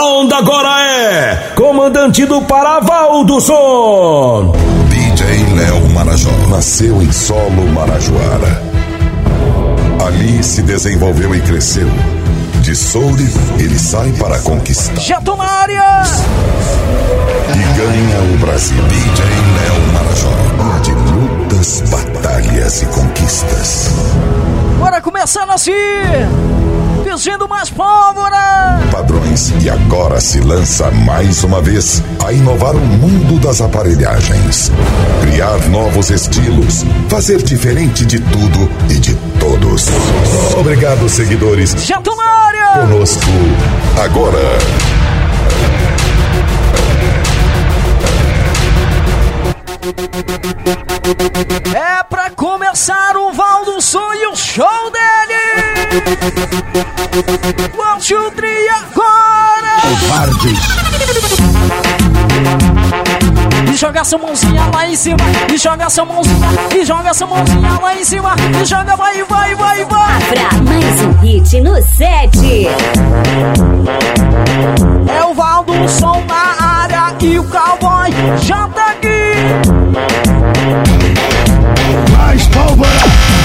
onda agora é comandante do Paraval do Som. DJ Léo Marajó nasceu em Solo, Marajoara. Ali se desenvolveu e cresceu. De Soure, ele sai para conquistar. Já tô na área! E ganha o Brasil. DJ Léo Marajó. De lutas, batalhas e conquistas. Bora começar assim! Pedindo mais pólvora! Padrões, e agora se lança mais uma vez a inovar o mundo das aparelhagens. Criar novos estilos, fazer diferente de tudo e de todos. Obrigado, seguidores. Já tô na área! Conosco agora. É pra começar o Val do Som e o show dele! 1, 2, 3, agora! E joga essa mãozinha lá em cima, e joga essa mãozinha, e joga essa mãozinha lá em cima, e joga, vai, vai, vai, vai! Pra mais um hit no set. É o Val do Som na área e o cowboy já tá aqui! Mais pólvora!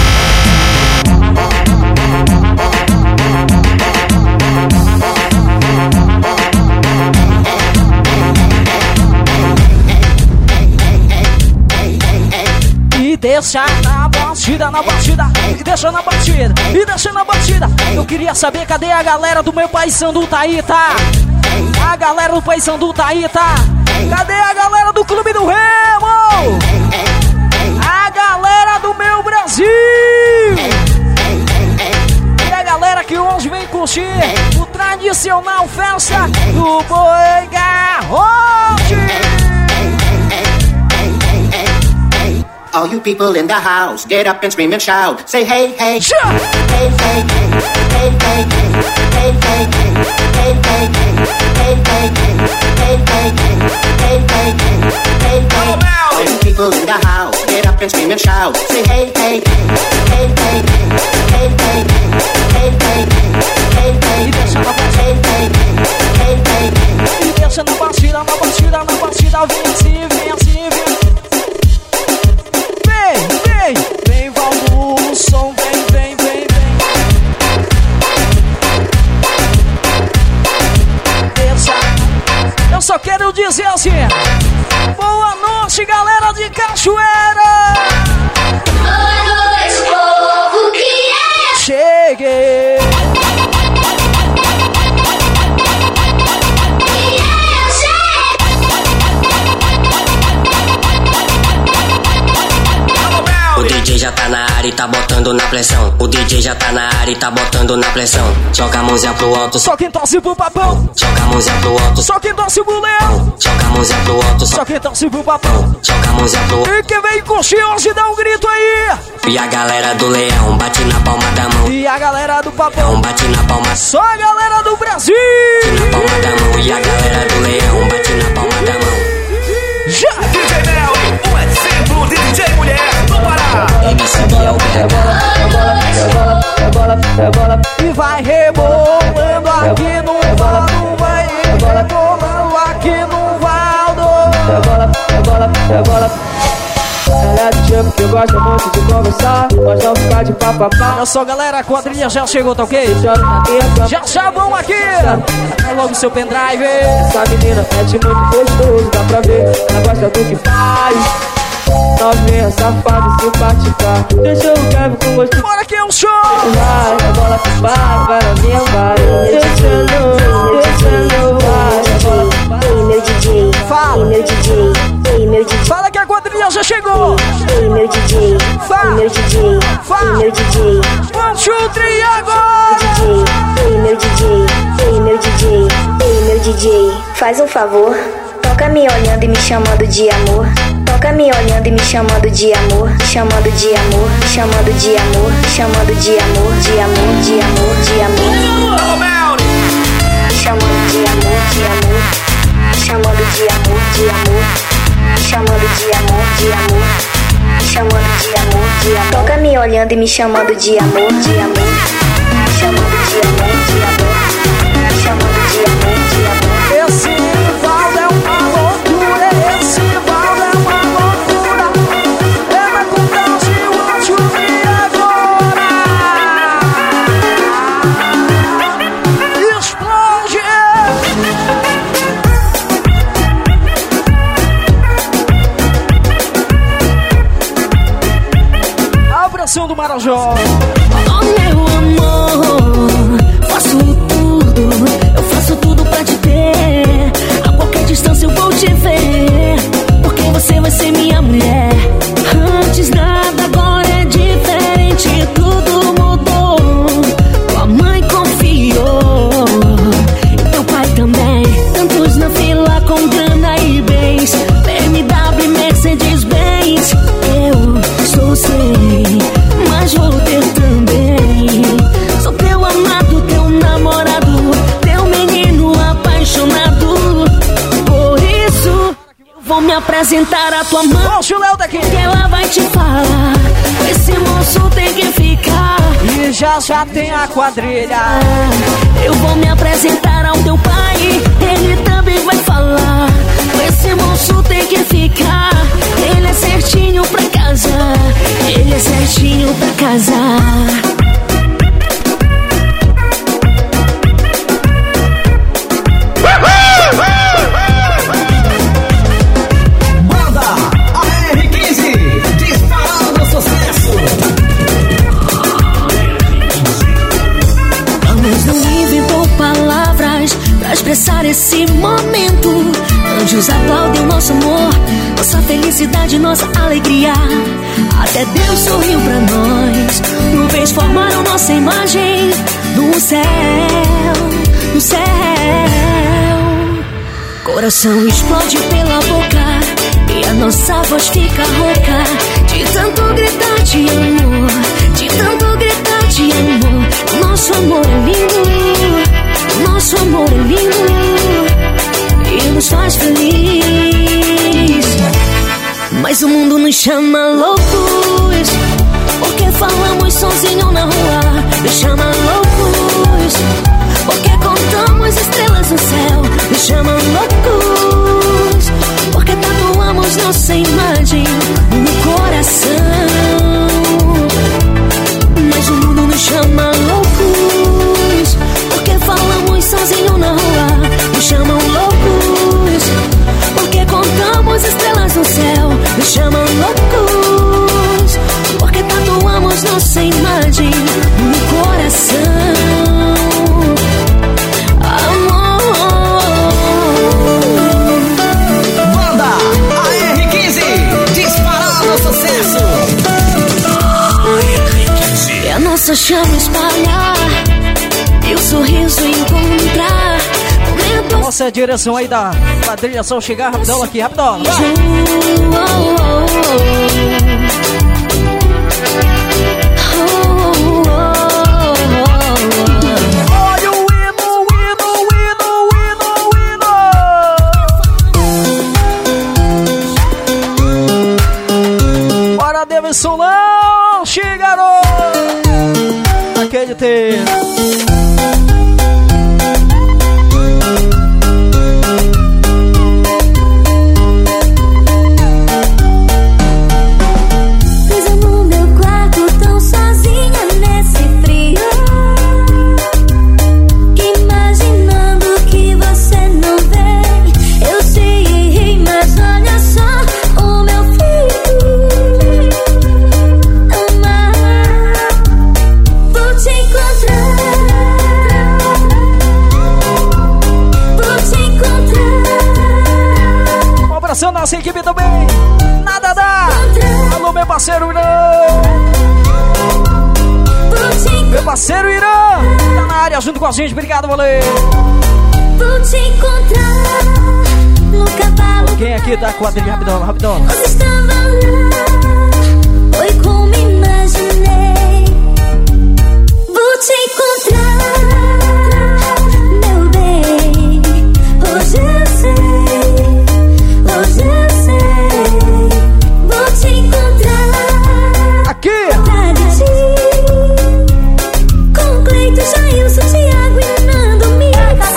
E deixa na batida, e deixa na batida, e deixa na batida. Eu queria saber cadê a galera do meu Paysandu tá aí, tá? A galera do Paysandu tá aí, tá? Cadê a galera do Clube do Remo? A galera do meu Brasil! E a galera que hoje vem curtir o tradicional festa do Boi Garrote! All you people in the house, get up and scream and shout. Say hey, hey, Sure. hey, hey, hey, hey, hey, hey, hey, hey, hey, hey, hey, hey, hey, hey. All you people in the house, get up and scream and shout. Say hey, hey, hey, hey, hey, hey, hey, hey, hey, hey, E deixa na batida, hey, hey. e deixa na batida, vem assim, vem assim, vem. Vem, Val do Som, vem. Deixa. Eu só quero dizer assim: boa noite, galera de Cachoeira! Boa noite, povo que é. Cheguei! O DJ já tá na área e tá botando na pressão. O DJ já tá na área e tá botando na pressão. Joga a mãozinha pro alto, Só quem torce pro papão, joga a mãozinha pro alto, só quem torce pro leão, joga a mãozinha pro alto, só quem torce pro papão. joga a mãozinha pro alto. E quem vem curtir hoje dá um grito aí! E a galera do leão bate na palma da mão. E a galera do papão, Bate na palma, só a galera do Brasil! na palma da mão. E a galera do leão bate na palma da mão. Já! DJ Léo, um exemplo de DJ mulher do Pará. MC Biel E vai rebolando aqui no Valdo, vai rebolando aqui no Valdo. Ela é do tipo que gosta muito de conversar, mas não ficar de papapá. Olha só, galera, a quadrilha já chegou, tá ok? Chora na minha cama. Já vão aqui! Tá logo seu pendrive. Essa menina é de muito gostoso, dá pra ver. Ela gosta do que faz. Novinha, safada e simpática. Deixa o Kevin com gosto. Bora que é um show! Vai, a bola vai na minha vai. Deixando, vai. Ei, meu DJ. Fala. Ei, meu DJ. Ei, meu DJ. Fala que a quadrilha já chegou! Ei, meu DJ. Fala. Ei, meu DJ. Fala. Ei, meu DJ. 1, 2, 3, agora! Ei, meu DJ. Ei, meu DJ. Ei, meu DJ. Faz um favor. Toca me olhando e me chamando de amor. Toca me olhando e me chamando de amor. Chamando de amor. Chamando de amor. Chamando de amor. De amor. De amor. De amor. Chamando de amor. De amor. Chamando de amor. De amor. Chamando de amor. De amor. Chamando de amor. De amor. Toca me olhando e me chamando de amor. De amor. Chamando de amor. De amor. Chamando de amor. De amor. coração do Marajó. Oh, meu amor, faço tudo, eu faço tudo pra te ter. A qualquer distância eu vou te ver, porque você vai ser minha mulher. Antes nada, agora é diferente, tudo mudou. Tua mãe confiou, e teu pai também. Tantos na fila com grana e bens, BMW, Mercedes-Benz. Eu sou sei, mas vou ter também. Sou teu amado, teu namorado, teu menino apaixonado. Por isso eu vou me apresentar à tua mãe. Ó, o Léo daqui. Que ela vai te falar, esse moço tem que ficar. E já tem a quadrilha. Eu vou me apresentar ao teu pai, ele também vai falar. Esse moço tem que ficar. Ele é certinho pra casar, ele é certinho pra casar. Expressar esse momento. Anjos aplaudem o nosso amor, nossa felicidade, nossa alegria. Até Deus sorriu pra nós. Nuvens formaram nossa imagem no céu, no céu. Coração explode pela boca e a nossa voz fica rouca, de tanto gritar de amor, de tanto gritar de amor. Nosso amor é lindo, nosso amor é lindo e nos faz feliz. Mas o mundo nos chama loucos, porque falamos sozinho na rua. Nos chama loucos, porque contamos estrelas no céu. Nos chama loucos, porque tatuamos nossa imagem no coração. Mas o mundo nos chama loucos, porque falamos sozinho na rua. Nos chamam loucos, porque contamos estrelas no céu. Nos chamam loucos, porque tatuamos nossa imagem no coração. Amor. Banda AR15, disparado sucesso. É a nossa chama espalhar e o sorriso encontrar. Nossa, é a direção aí da quadrilha, só chegar rapidão aqui, rapidão. Olha o hino, hino, hino, hino, hino. Bora, Davidson, não chegaram. Aquele tem. Nossa equipe também, nada dá. Alô, meu parceiro Irã. Meu parceiro Irã tá na área junto com a gente, obrigado, valeu. Vou te encontrar no cavalo. Quem aqui tá quadrilha, rapidão, rapidão. Você estava lá, foi como imaginei. Vou te encontrar, meu bem. Hoje eu sei, hoje eu sei. Vou te encontrar aqui. Com Cleito, Jailson, Thiago e Nando Mix.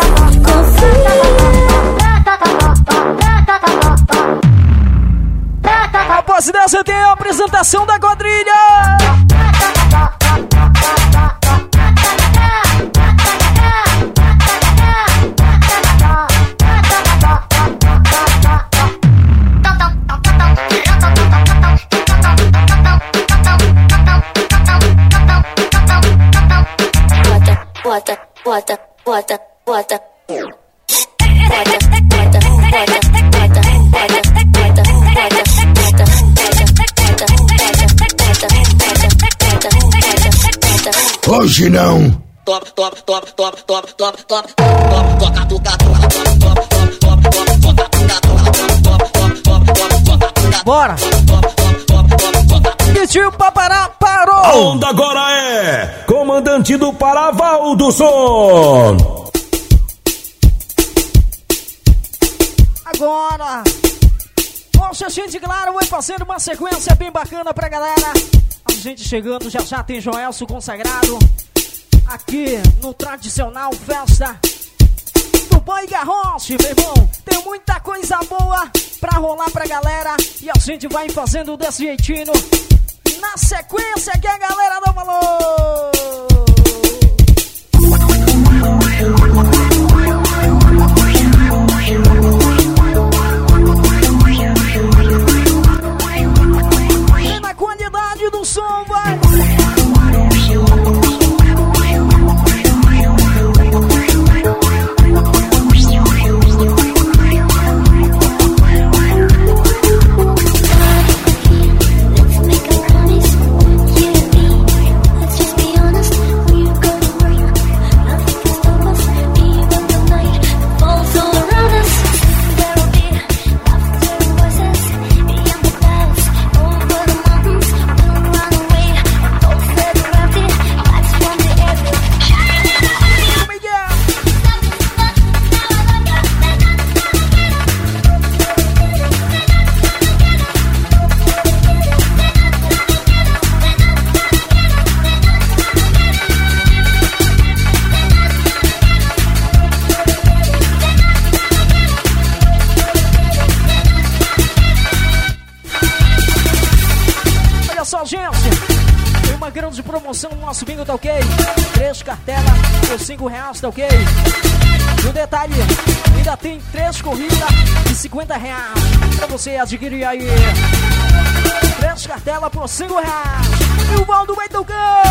Após dessa tem a apresentação da quadrilha. hoje não. Top, top, top, top, top, top, top, toca, toca, bora! E tio Papará parou! A onda agora é comandante do Paraval do Som. Agora, o Xexinho de Claro vai fazendo uma sequência bem bacana pra galera. A gente chegando, já já tem Joelso consagrado aqui no tradicional festa do Boi Garroche, meu irmão. Tem muita coisa boa pra rolar pra galera e a gente vai fazendo desse jeitinho na sequência que a galera dá valor. E na qualidade do som, vai. Promoção no nosso bingo, tá ok? 3 cartelas por R$5, tá ok? E um detalhe, ainda tem 3 corridas de R$50 pra você adquirir aí. 3 cartelas por R$5. E o Valdo vai tocar!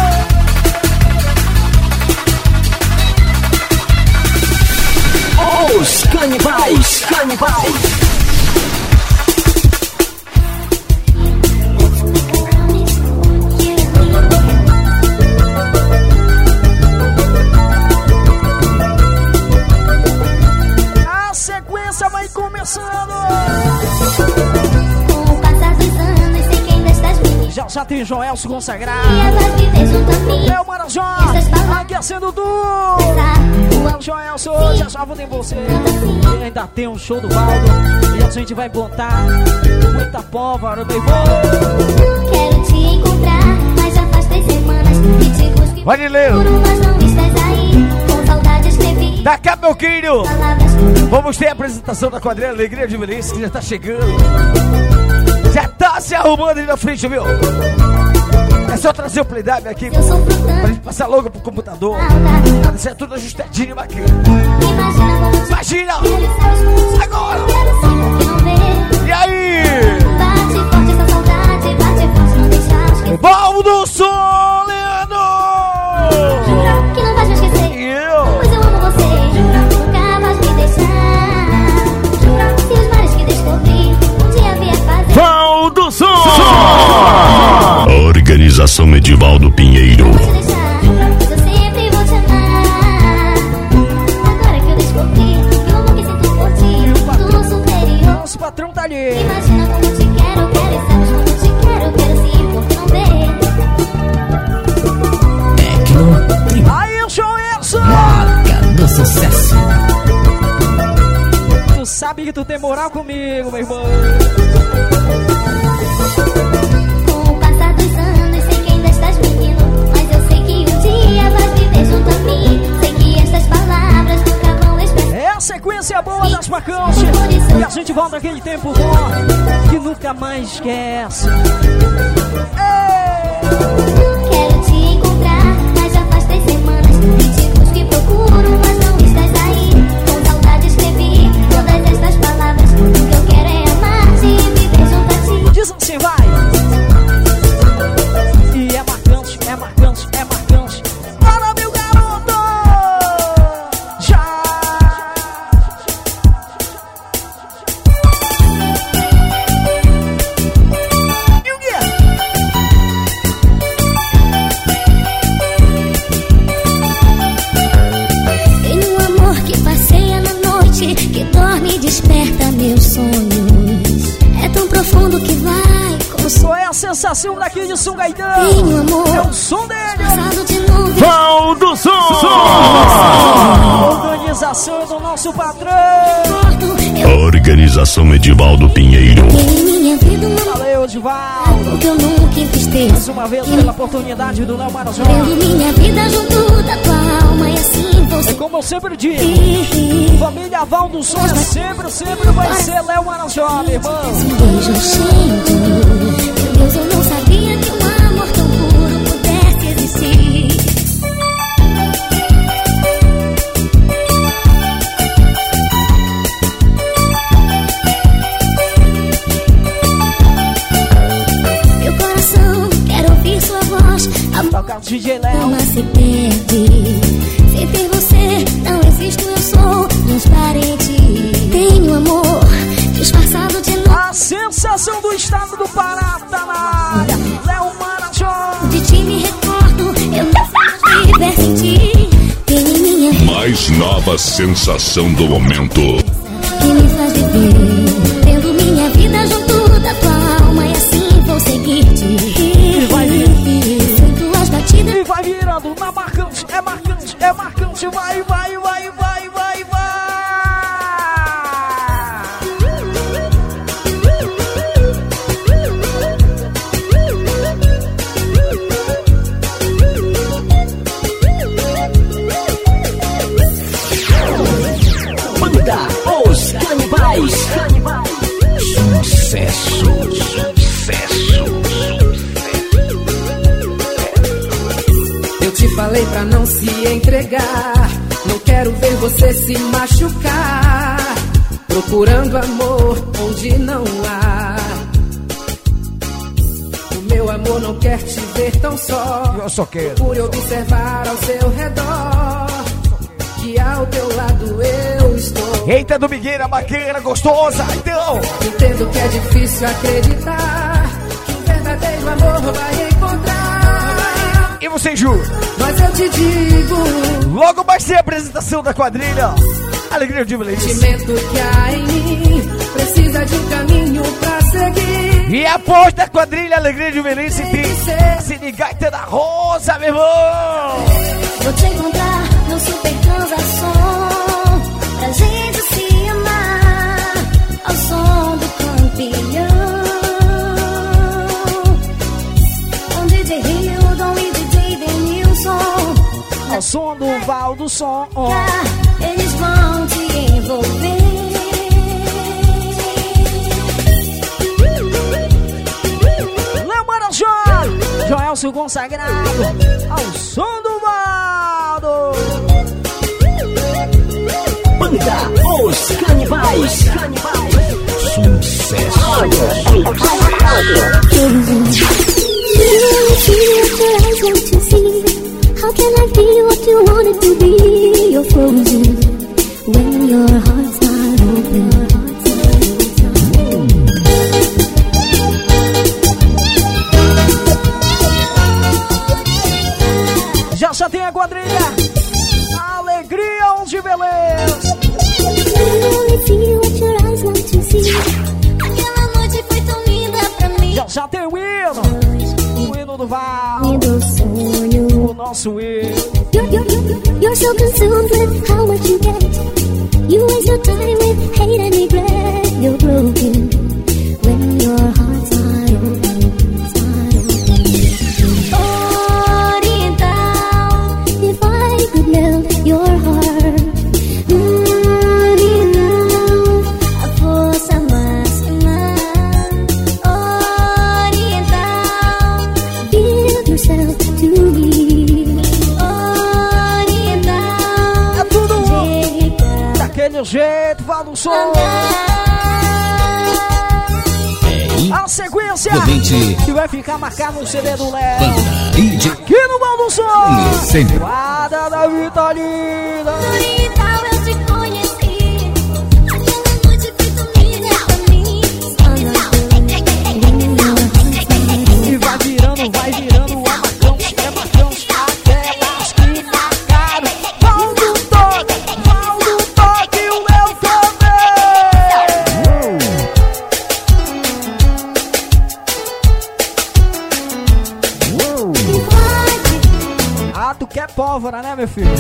Os canibais, canibais. Vai começando! Com o passar dos anos, sei que ainda estás vivo. Já tem Joelso consagrado. É o Marajó, aquecendo tudo. O Joelso, já vou ter você. E ainda tem um show do Valdo. E a gente vai botar muita pólvora, meu irmão. Quero te encontrar, mas já faz 3 semanas que te busco. Vanileiro, Mas não estás aí, com saudade escrevi. daqui a pouquinho vamos ter a apresentação da quadrilha Alegria de Melissa, que já tá chegando. Já tá se arrumando ali na frente, viu? É só trazer o playback aqui pra gente passar logo pro computador, pra deixar tudo ajustadinho e bacana. Imagina! Agora! E aí? Bate forte essa saudade, bate forte, não deixar esquecer. Bom do som, Leandro! Juro que não vais me esquecer. E eu? Pois eu amo você. Nunca vais me deixar. Juro se os mares que descobri um dia vier fazer. Val do Som! Organização Medivaldo Pinheiro. Não vou te deixar, pois eu sempre vou te amar. Agora que eu descobri que o amor que sinto por ti do nosso superior. Nosso patrão tá ali. Imagina como eu te quero, quero e sabes como eu te quero sim, porque não vê. Aí, Joelso! Marca do sucesso. Tu sabe que tu tem moral comigo, meu irmão. Com o passar dos anos, sei que ainda estás menino, mas eu sei que um dia vais viver junto a mim. Sei que estas palavras nunca vão expressar. É a sequência boa das bacantes. E a gente volta aquele tempo bom que nunca mais esquece. Quero te encontrar, mas já faz 3 semanas que te busco e procuro, mas não estás aí. Com saudade escrevi todas estas palavras. O que eu quero é amar-te e viver junto a ti. Diz assim, vai. E é marcante, é marcante, é marcante. Para, meu garoto! Já! E o quê? desperta meus sonhos. É tão profundo que vai como só é a sensação daqui de São Gaetano. Tenho amor, é o som dele. Valdo Som. Organização do nosso patrão. Organização Edivaldo Pinheiro. Valeu, Edivaldo. Que eu nunca entristei. Mais uma vez pela oportunidade do Léo Marajó. Vendo minha vida junto da tua alma e assim você. É como eu sempre digo, família Valdo Som sempre vai ser Léo Marajó, meu irmão. Beijo cheio. Meu Deus, eu não sabia que um amor tão puro pudesse existir. Meu coração quer ouvir sua voz. Toca o DJ Léo. Alma se perde. Sem ter você, não existo, eu sou transparente. Tenho amor disfarçado de novo. A sensação do estado do Pará tá na área. Léo Marajó. De ti me recordo, eu não sei viver sem ti. Tem em minha vida mais nova sensação do momento. que me faz viver. Tendo minha vida junto da tua alma e assim vou seguir-te. E vai vir. Sem tuas batidas. E vai virando na marcante, é marcante, é marcante. Vai. Os Canibais. Sucesso. Eu te falei pra não se entregar. Não quero ver você se machucar. Procurando amor onde não há. O meu amor não quer te ver tão só. Eu só quero. Procure observar ao seu redor. Que ao teu lado eu estou. Eita, Domigueira, bacana, gostosa, então. Entendo que é difícil acreditar que um verdadeiro amor vai encontrar. E você, Ju? Mas eu te digo, logo vai ser a apresentação da quadrilha Alegria de Belém. O sentimento que há em mim precisa de um caminho pra seguir. E após da quadrilha Alegria de Belém, Cine Gaita da Rosa, meu irmão. Vou te encontrar no Super Transação pra gente se amar ao som do campeão. Com DJ Hildon e DJ Denilson, ao som do Valdo Som. Eles vão te envolver. Léo Marajó, Joelcio consagrado ao som do Valdo. Banda Os Canibais. Sucesso. How can I feel what you wanted to be? You're frozen when your heart's not open. Já tem a quadrilha Alegria de Beleza. Aquela noite foi tão linda pra mim. Já tem o hino do Val, o nosso hino. You're so consumed with how much you get. You waste your time with hate and regret. You're broken when your heart's not open. Oriental, if I could melt your heart, a força máxima. Oriental, give yourself to me. É tudo daquele jeito, Valdo Som. A sequência que vai ficar marcada no CD do Léo. Aqui no Valdo Som. Guarda da Vitalina. Oriental, eu te conheci. Aquela noite foi tão linda pra mim. E vai virando, é marcante, aquelas que marcaram. Valdo toque, o Léo também. pólvora, né, meu filho?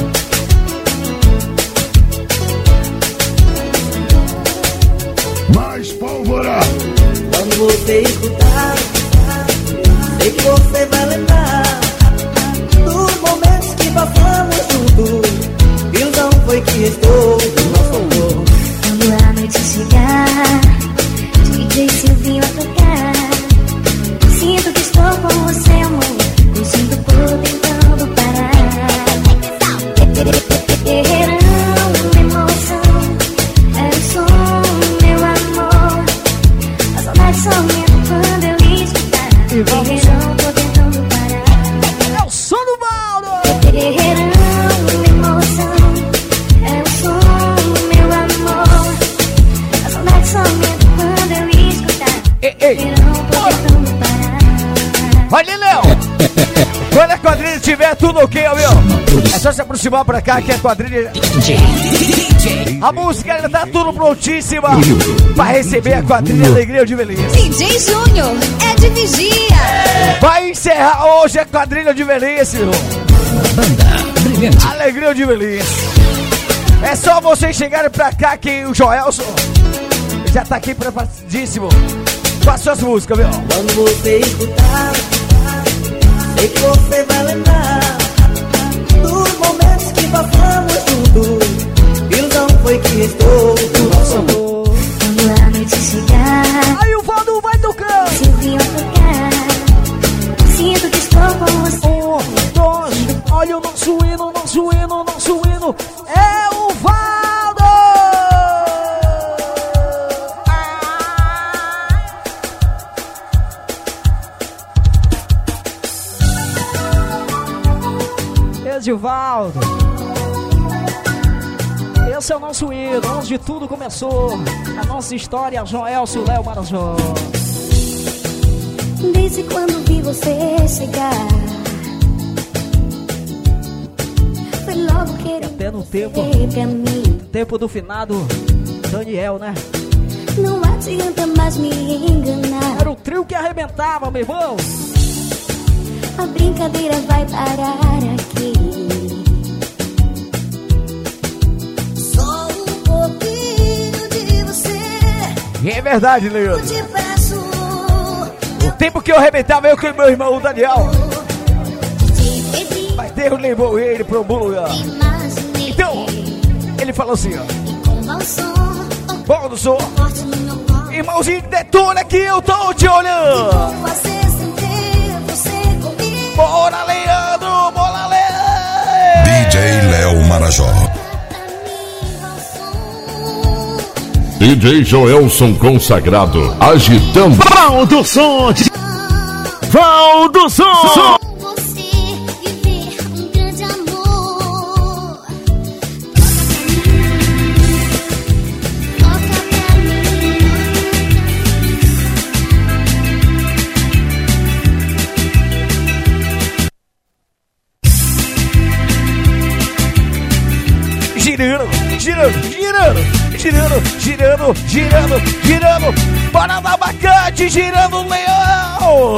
Mais pólvora. Quando você escutar, sei que você vai lembrar dos momentos que passamos juntos. Ilusão foi que restou do nosso amor. Quando a noite chegar, DJ Silvinho a tocar, sinto que estou com você, amor, curtindo por tentando parar. Guerreirão, emoção, era o som, meu amor. A saudade só aumenta quando eu escutar. Guerreirão, tô tentando parar. É o som do Valdo! Guerreirão, emoção, é o som, meu amor. A saudade só aumenta quando eu escutar. Guerreirão, tô tentando parar. Olha, Léo! Quando a quadrilha estiver tudo ok, meu, é só se aproximar pra cá que a quadrilha... A música ainda tá tudo prontíssima pra receber a quadrilha Alegria de Velhice. DJ Júnior, é de vigia. Vai encerrar hoje a quadrilha de Velhice, Banda Brilhante. Alegria de Velhice. É só vocês chegarem pra cá que o Joelson já tá aqui preparadíssimo com as suas músicas, meu. Quando você escutar, sei que você vai lembrar dos momentos que passamos juntos. Ilusão foi que restou do nosso amor. Quando a noite chegar, Aí o Valdo vai tocando! Silvinho a tocar, sinto que estou com você. 1, 2, olha o nosso hino, nosso hino, nosso hino. É o Valdo! Edivaldo. Esse é o nosso hino, onde tudo começou. A nossa história, Joelson, Léo Marajó. Desde quando vi você chegar, foi logo querer Até no tempo, pra mim. tempo do finado Daniel, né? Não adianta mais me enganar. Era o trio que arrebentava, meu irmão. A brincadeira vai parar aqui. Só um pouquinho de você. E é verdade, Leandro. Te peço. O tempo que eu arrebentava eu com meu irmão, o Daniel. Mas Deus levou ele para um bom lugar. Então, ele falou assim, ó. Bom do som. Irmãozinho, detona que eu tô te olhando. Bora, Leandro, bora, Leandro. DJ Léo Marajó. DJ Joelson consagrado, agitando. Valdo Som. Valdo Som. Girando, bora dar abacate, girando o leão.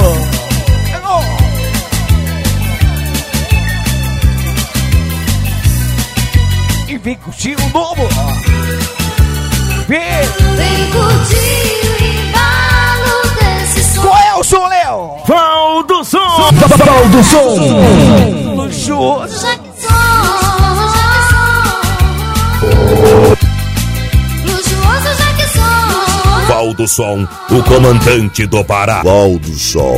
E vem curtir o novo. Vem curtir o embalo desse som. Qual é o som, Léo? Valdo Som. Valdo Som. Luxuoso. Valdo Som, o comandante do Pará. Valdo Som.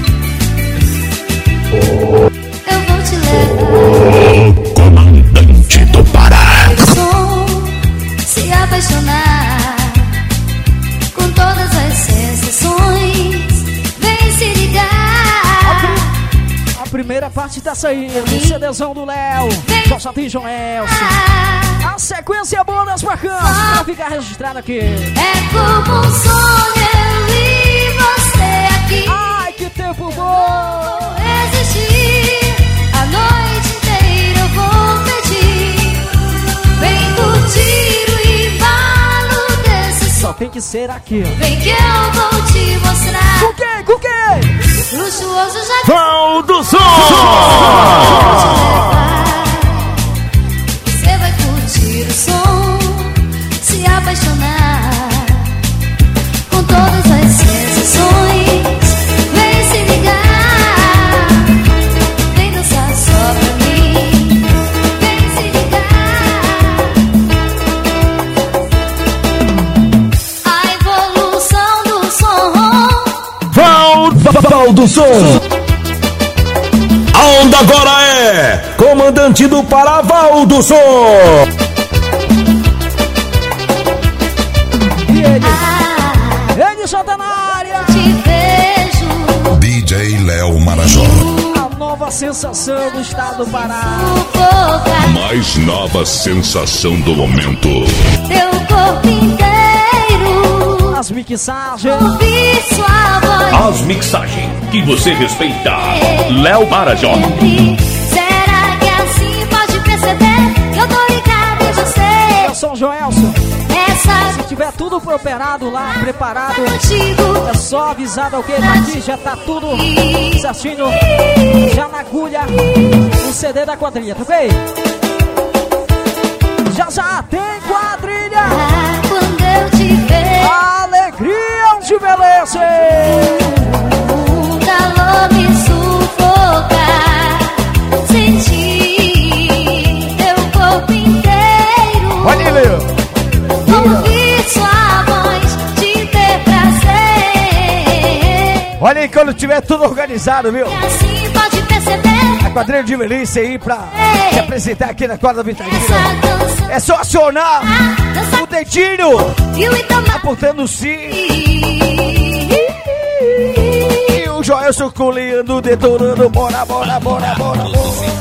Eu vou te levar. O comandante do Pará. Se apaixonar com todas as sensações. Vem se ligar. A primeira parte tá saindo. CDzão do Léo. Só tem Joelson. A sequência boa das bacanas. Pra ficar registrado aqui. É como um sonho eu e você aqui. Ai, que tempo bom. Vou existir a noite inteira, eu vou pedir. Vem curtir o embalo desse som. Só tem que ser aqui, ó. Vem que eu vou te mostrar. Com quem? Com quem? Luxuoso já. Valdo Som. apaixonar com todas as sensações. Vem se ligar, vem dançar só pra mim. Vem se ligar. A evolução do som. Val do Som. A onda agora é comandante do Paraval do Som. E ele já tá na área. Te vejo. DJ Léo Marajó. A nova sensação do estado do Pará. Mais nova sensação do momento. Teu corpo inteiro. As mixagens. Ouvi sua voz. As mixagens que você respeita. Léo Marajó. Será que assim pode perceber que eu tô ligado em você? Eu sou o Joelson. Essa Se tiver tudo operado lá, preparado, contigo. é só avisar alguém aqui, já tá tudo certinho. Já na agulha, o CD da quadrilha, tá bem? Já tem quadrilha. Quando eu te vejo, A alegria onde envelhece. o calor me sufoca. Senti teu corpo inteiro. Olha aí, Léo. Ouvir sua voz, te ter prazer. Olha aí quando tiver tudo organizado, viu? Assim pode perceber. A quadrilha de velhice aí pra se apresentar aqui na quadra Vitalina. Essa dança É só acionar o dedinho viu e tomar. apontando o sim. E o Joelson coleando, detonando. Bora, bora, bora, bora, bora.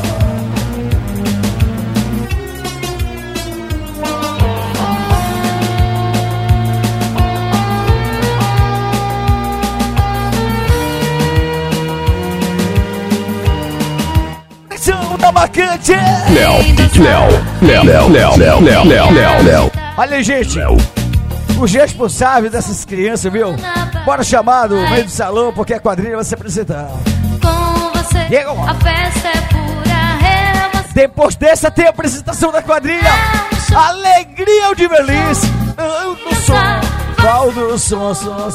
Da marcante. Léo. Olha aí, gente, os responsáveis dessas crianças, viu? Bora chamar do meio do salão, porque a quadrilha vai se apresentar. Com você, Diego. a festa é pura emoção. Depois dessa tem a apresentação da quadrilha. Alegria de velhice. Do som. Val do som, som.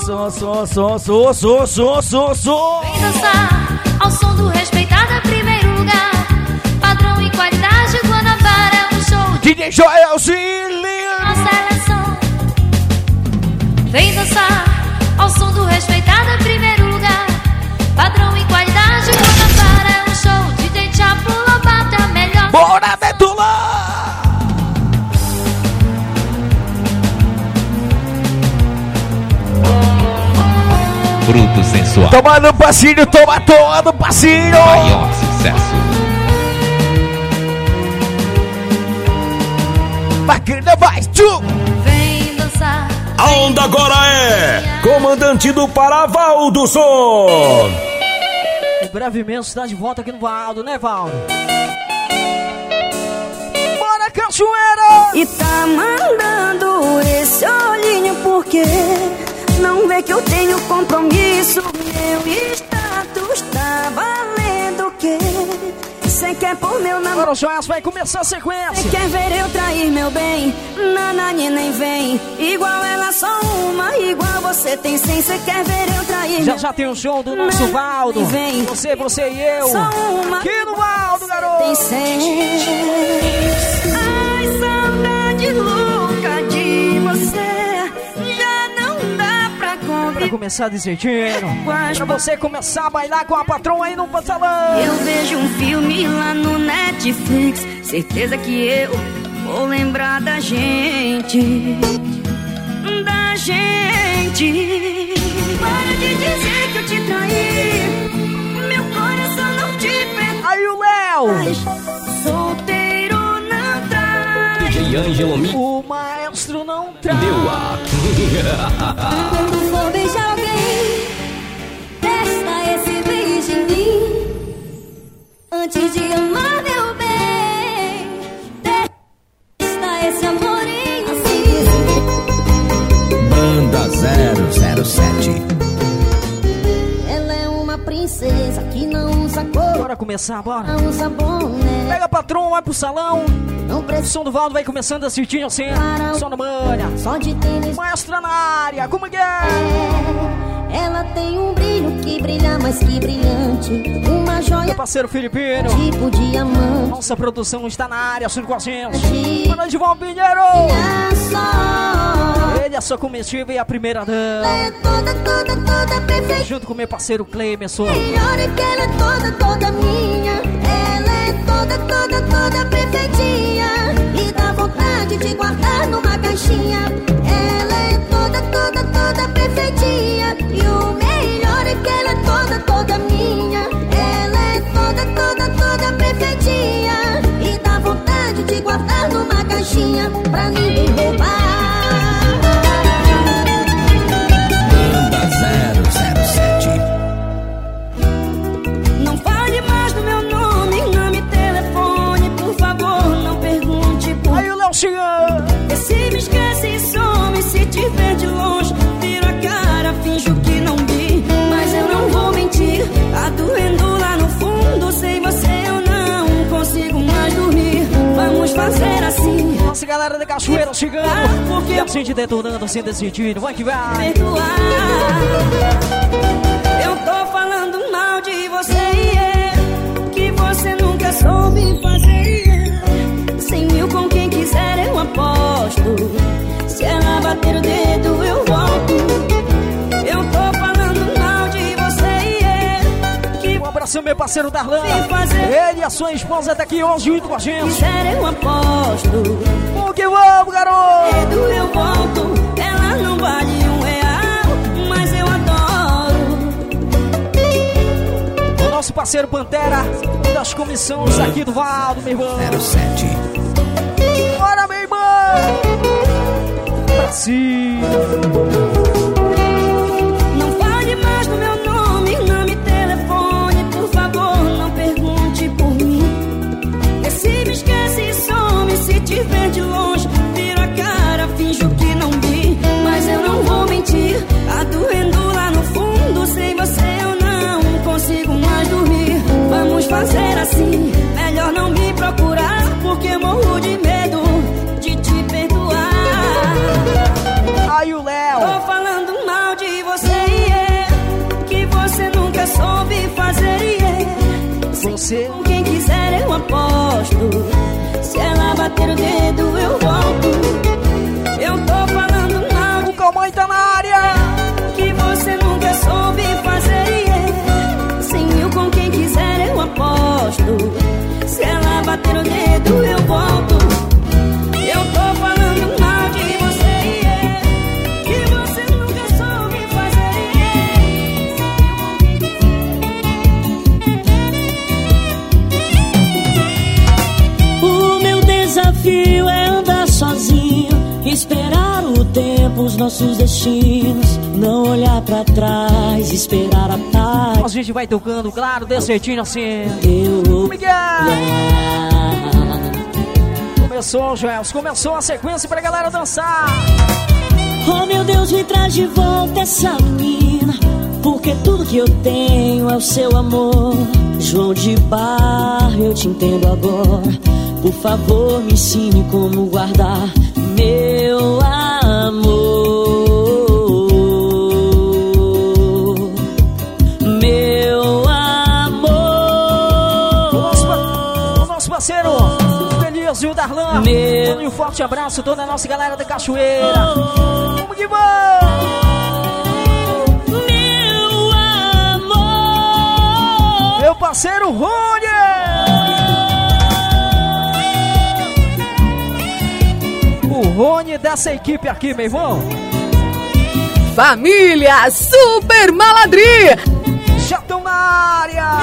Vem dançar ao som do respeitado em primeiro lugar. Padrão e qualidade, Guanabara é um show de DJ Joelson Lima. seleção. Vem dançar ao som do respeitado em primeiro lugar. Padrão e qualidade, Guanabara é um show de Chapo Lobato é a melhor. Bora, Betula! Fruto sensual. Toma no passinho, toma todo passinho. Maior sucesso. Bacana, vai, tchu! Vem dançar. A onda agora é comandante do Paraval do Som. E brevemente está de volta aqui no Valdo, né, Valdo? Bora, cachoeira! E tá mandando esse olhinho porque não vê que eu tenho compromisso. Meu status tá valendo o quê? Cê quer pôr meu namoro? Agora o Joás vai começar a sequência. Cê quer ver eu trair meu bem? Nanani nem vem. Igual ela só uma, igual você tem 100. Cê quer ver eu trair meu... Já tem o show do nosso Valdo. Vem. Você e eu. Só uma. Aqui no Valdo, garoto. Tem 100. Ai, saudade louca de você. Já não dá pra conviver. Pra começar desertindo. Pra você começar a bailar com a patroa aí no salão. Eu vejo um filme lá no Netflix. Certeza que eu vou lembrar da gente. Da gente. Para de dizer que eu te traí. Meu coração não te perdoa. Aí o Léo. Solteiro não traz. DJ Ângelo Mi. O maestro não traz. Deu a. Quando for beijar alguém, testa esse beijo em mim. Antes de amar meu bem, testa esse amorinho assim. Banda 007. Ela é uma princesa. princesa que não usa cor. Bora começar, bora. Não usa boné. Pega patrão, vai pro salão. O som do Valdo vai começando assim, assim. Só na manha. Só de tênis. Maestra na área, como que é? Ela tem um brilho que brilha mais que brilhante. Uma joia. Meu parceiro Filipino. Tipo diamante. Nossa produção está na área, assumindo com a gente. Boa noite, Val Pinheiro. Ele é a sua comitiva e a primeira dama. Ela é toda perfeita. Junto com meu parceiro Clemerson. Melhor é que ela é toda minha. Ela é toda perfeitinha. E dá vontade de guardar numa caixinha. Ela é toda perfeitinha. E o melhor é que ela é toda minha. Ela é toda perfeitinha. E dá vontade de guardar numa caixinha pra ninguém roubar. Banda 007. Não fale mais do meu nome, não me telefone, por favor, não pergunte por. Aí o Léo chega. Se me esquece e some, se te ver de longe, viro a cara, finjo que não vi. Mas eu não vou mentir, tá doendo lá no fundo. Sem você eu não consigo mais dormir. Vamos fazer assim. Nossa galera da Cachoeira chegando. Porque a gente detonando sem decidir. Vai que vai. Perdoar. Eu tô falando mal de você, que você nunca soube fazer. 100 mil com quem quiser eu aposto. Se ela bater o dedo eu volto. Eu tô falando mal de você, que um abraço meu parceiro Darlan. Ele e a sua esposa tá aqui hoje junto com a gente. Quiser eu aposto. O que vamos, garoto? Dedo eu volto. Ela não vale R$1, mas eu adoro. O nosso parceiro Pantera das comissões aqui do Valdo, meu irmão. 07. Bora, meu irmão! Pra cima! Não fale mais do meu nome, não me telefone, por favor, não pergunte por mim. E se me esquece e some, se te ver de longe, viro a cara, finjo que não vi. Mas eu não vou mentir, tá doendo lá no fundo. Sem você eu não consigo mais dormir. Vamos fazer assim, melhor não me procurar, porque morro de medo de te perdoar. Aí o Léo. Tô falando mal de você, que você nunca soube fazer. Você com quem quiser eu aposto. Se ela bater o dedo eu volto. Eu tô falando mal de o Calmãe tá na área, que você nunca soube fazer. 100 mil com quem quiser eu aposto. Se ela bater o dedo eu volto. Eu tô falando mal de você, que você nunca soube fazer. O meu desafio é andar sozinho, esperar o tempo, os nossos destinos, não olhar pra trás, esperar a paz. A gente vai tocando, claro, desse jeitinho assim. Miguel! Começou, Gels, começou a sequência pra galera dançar. Oh meu Deus, me traz de volta essa menina, porque tudo que eu tenho é o seu amor. João de Barro, eu te entendo agora. Por favor, me ensine como guardar meu amor. Meu amor. O nosso parceiro Feliz e o Darlan. Um forte abraço, toda a nossa galera da Cachoeira. Vamos que vamos! Meu amor. Meu parceiro Rony. O Rony dessa equipe aqui, meu irmão. Família Super Maladri. Já estão na área.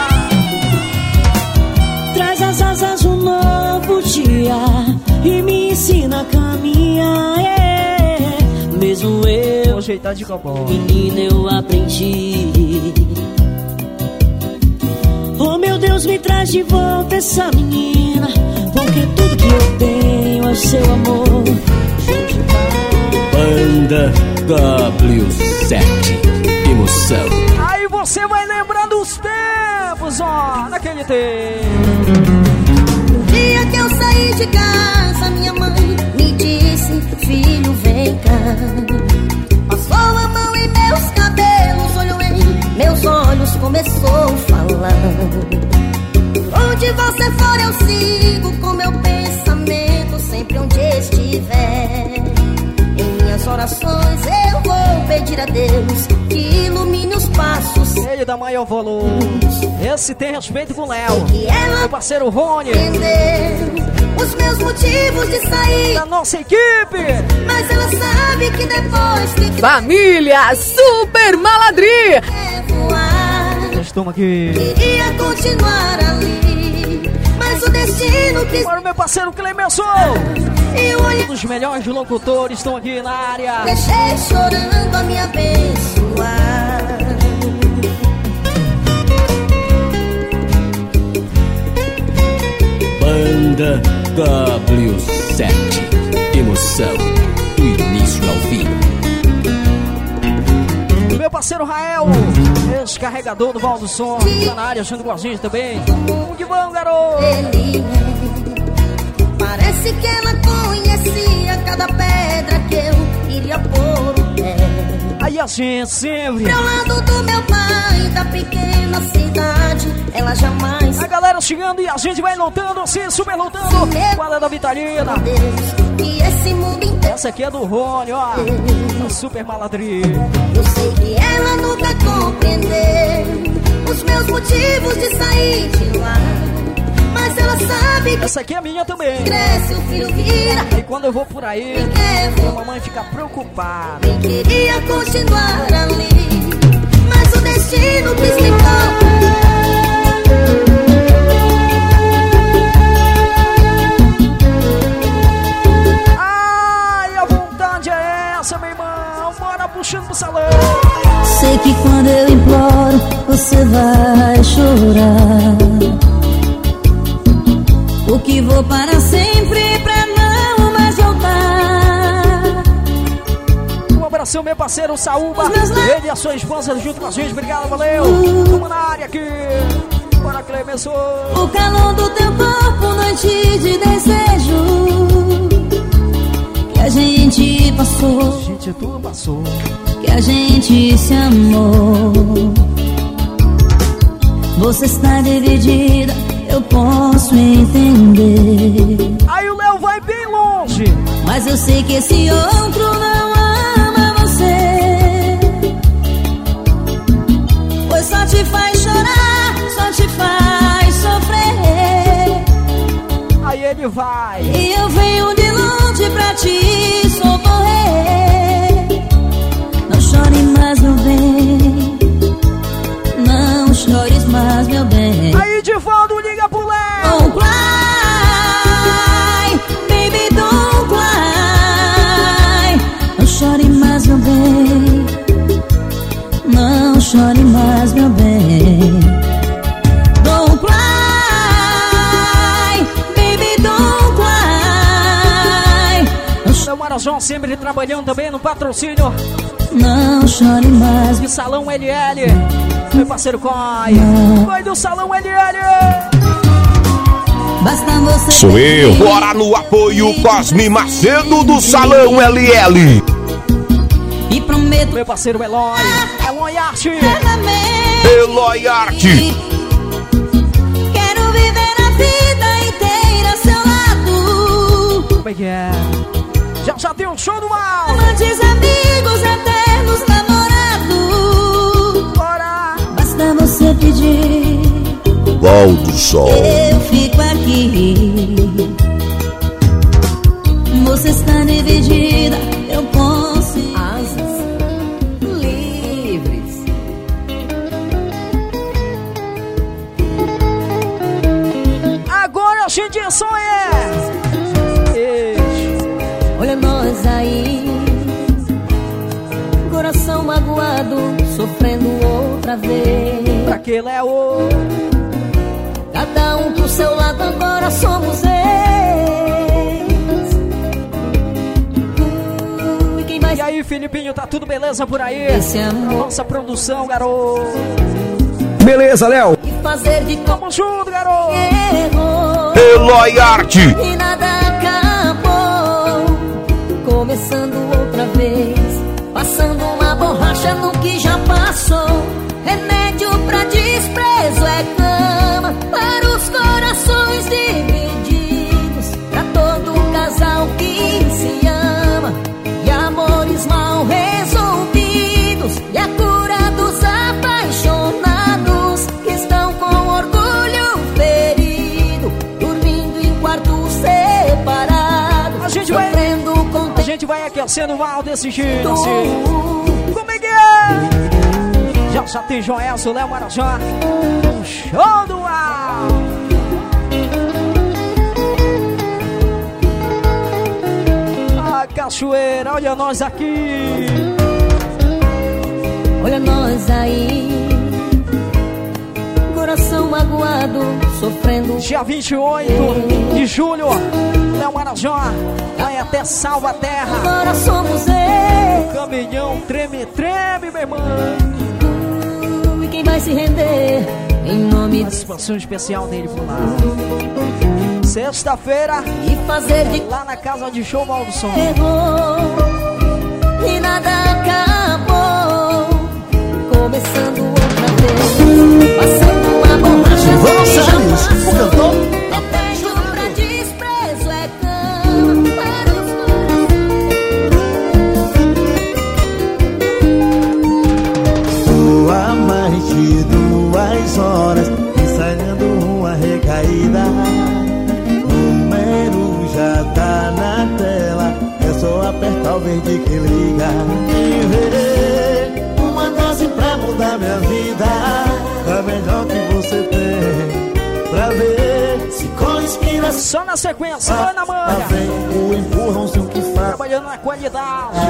Traz as asas um novo dia e me ensina a caminhar. Mesmo eu, vou ajeitar de cowboy. Menina, eu aprendi. Oh meu Deus, me traz de volta essa menina, porque tudo que eu tenho é o seu amor. Banda W7 Emoção. Aí você vai lembrar dos tempos. Rony tem. No dia que eu saí de casa, minha mãe me disse: filho, vem cá. Passou a mão em meus cabelos, olhou em meus olhos, começou a falar. Onde você for eu sigo com meu pensamento, sempre onde estiver. Em minhas orações eu vou pedir a Deus que ilumine os passos. Ele da maior volume. Esse tem respeito com o Léo. Meu parceiro Rony. Os meus motivos de sair da nossa equipe. Mas ela sabe que depois que família Super Maladri. Estamos aqui. Queria continuar ali, mas o destino quis. Para o meu parceiro Clemerson. Um dos melhores locutores estão aqui na área. Deixei chorando a me abençoar. Banda W7. Emoção do início ao fim. Meu parceiro Rael, ex-carregador do Val do Som, tá na área, junto com a gente também. Que bom, garoto! Parece que ela conhecia cada pedra que eu iria pôr o pé. Aí a gente sempre ao lado do meu pai, da pequena cidade, ela jamais. A galera chegando e a gente vai lutando, assim, super lutando. Qual é da Vitalina? E esse mundo inteiro. Essa aqui é do Rony, ó. Super Maladri. Eu sei que ela nunca compreendeu os meus motivos de sair de lá. Mas ela sabe que essa aqui é minha também. Cresce, o filho vira. E quando eu vou por aí, a mamãe fica preocupada. Eu queria continuar ali, mas o destino quis me tocar. Ai, a vontade é essa, meu irmão. Bora puxando pro salão. Sei que quando eu imploro, você vai chorar. O que vou para sempre pra não mais voltar. Um abração, meu parceiro Saúba. Ele e a sua esposa junto com a gente. Obrigado, valeu. Vamos na área aqui. Bora, Clemerson. O calor do teu corpo, noite de desejo que a gente passou. Gente, tudo passou. Que a gente se amou. Você está dividida, eu posso entender. Aí o Léo vai bem longe. Mas eu sei que esse outro não ama você. Pois só te faz chorar, só te faz sofrer. Aí ele vai. E eu venho de longe pra te socorrer. Não chore mais, meu bem. Não chores mais, meu bem. Aí, Divaldo, liga pro Léo. Don't cry, baby, don't cry. Não chore mais, meu bem. Não chore mais, meu bem. Don't cry, baby, don't cry. Seu Marazão sempre trabalhando também no patrocínio. Não chore mais. De Salão LL. Meu parceiro Coi. Coi do Salão LL. Basta você. Sou eu. Bora no apoio Cosme Macedo do Salão LL. E prometo. Meu parceiro Eloy. Eloy Arte. Eloy Arte. Quero viver a vida inteira ao seu lado. Como é que é? Já tem um show do mal. Amantes, amigos, eternos namorados. Bora. Basta você pedir. Val do Sol. Eu fico aqui. Você está dividida, eu posso. Asas livres. Agora a gente só é. Olha nós aí, coração magoado, sofrendo outra vez. Pra que, Léo? Cada um pro seu lado, agora somos ex. Quem vai... E aí, Filipinho, tá tudo beleza por aí? Esse amor. Nossa produção, garoto. Beleza, Léo. fazer de Tamo junto, garoto. erro. Eloy Arte. E nada acabou. Começando outra vez, passando uma borracha no que já passou. Remédio pra desprezo é cama para os corações divididos, pra todo casal que se ama, e amores mal resolvidos, e a cura dos apaixonados que estão com orgulho ferido, dormindo em quartos separados. A gente vai aquecendo o mal desse jeito assim. Como é que é? Já tem Joelson, Léo Marajó. Show do ar. A cachoeira, olha nós aqui. Olha nós aí, coração magoado, sofrendo. Dia 28 de julho, Léo Marajó vai até Salvaterra. Agora somos eu. O caminhão treme, treme, meu irmão. E quem vai se render em nome da expansão especial dele por lá. Sexta-feira e fazer de lá na casa de show Valdo Som. Errou e nada acabou. Começando outra vez, passando uma borracha. Vamos, Charles, o cantor. Beijo pra desprezo é cama para os Tô há mais de 2 horas ensaiando uma recaída. O número já tá na tela, é só apertar o verde que liga. E verei uma dose pra mudar minha vida, a melhor que você tem, pra ver se com inspiração. Só na sequência, vai na manha. O empurrãozinho que faz, trabalhando na qualidade,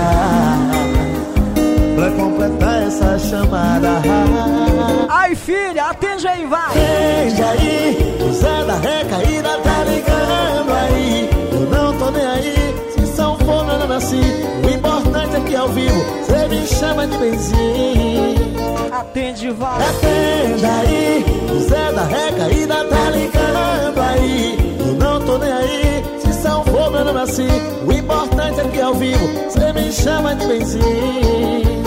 pra completar essa chamada. Ai filha, atende aí, vai. Atende aí, o Zé da recaída tá ligando aí. Eu não tô nem aí, se são fome não nasci. O importante é que ao vivo cê me chama de benzinho. Atende, vai. Atende aí, o Zé da recaída tá ligando aí. Eu não tô nem aí, se são fome não nasci. O importante é que ao vivo cê me chama de benzinho.